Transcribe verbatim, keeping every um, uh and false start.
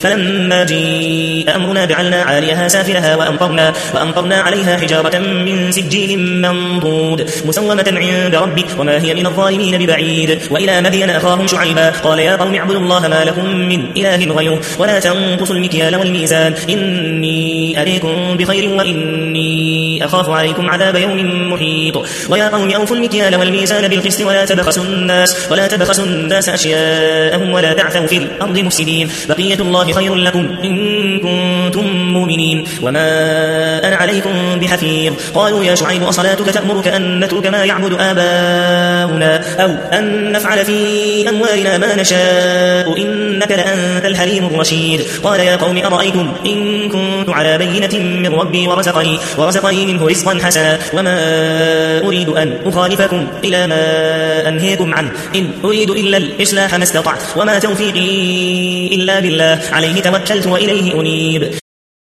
فلما جاء أمرنا جعلنا عاليها سافلها وأمطرنا, وأمطرنا عليها حجارة من سجيل منضود مسومة عند ربك وما هي من الظالمين ببعيد. وإلى مدين أخاهم شعيبا قال يا قوم اعبدوا الله ما لكم من إله غيره ولا تنقصوا المكيال والميزان إني أريكم بخير وإني أخاف عليكم عذاب يوم محيط. ويا قوم أوفوا المكيال والميزان بالقسط ولا تبخسوا الناس, ولا تبخسوا الناس أشياءهم ولا تعثوا في الأرض مفسدين بقية الله خير لكم إن كنتم مؤمنين وما أنا عليكم بحفيظ. قالوا يا شعيب أصلاتك تأمرك أن نترك ما يعبد آباؤنا أو أن نفعل في أموالنا ما نشاء إنك لأنت الحليم الرشيد. قال يا قوم أرأيتم إن كنت على بينة من ربي ورزقني, ورزقني منه رزقا حسنا وما أريد أن أخالفكم إلى ما أنهيكم عنه إن أريد إلا الإصلاح ما استطعت وما توفيقي إلا بالله عليه توكلت وإليه أنيب.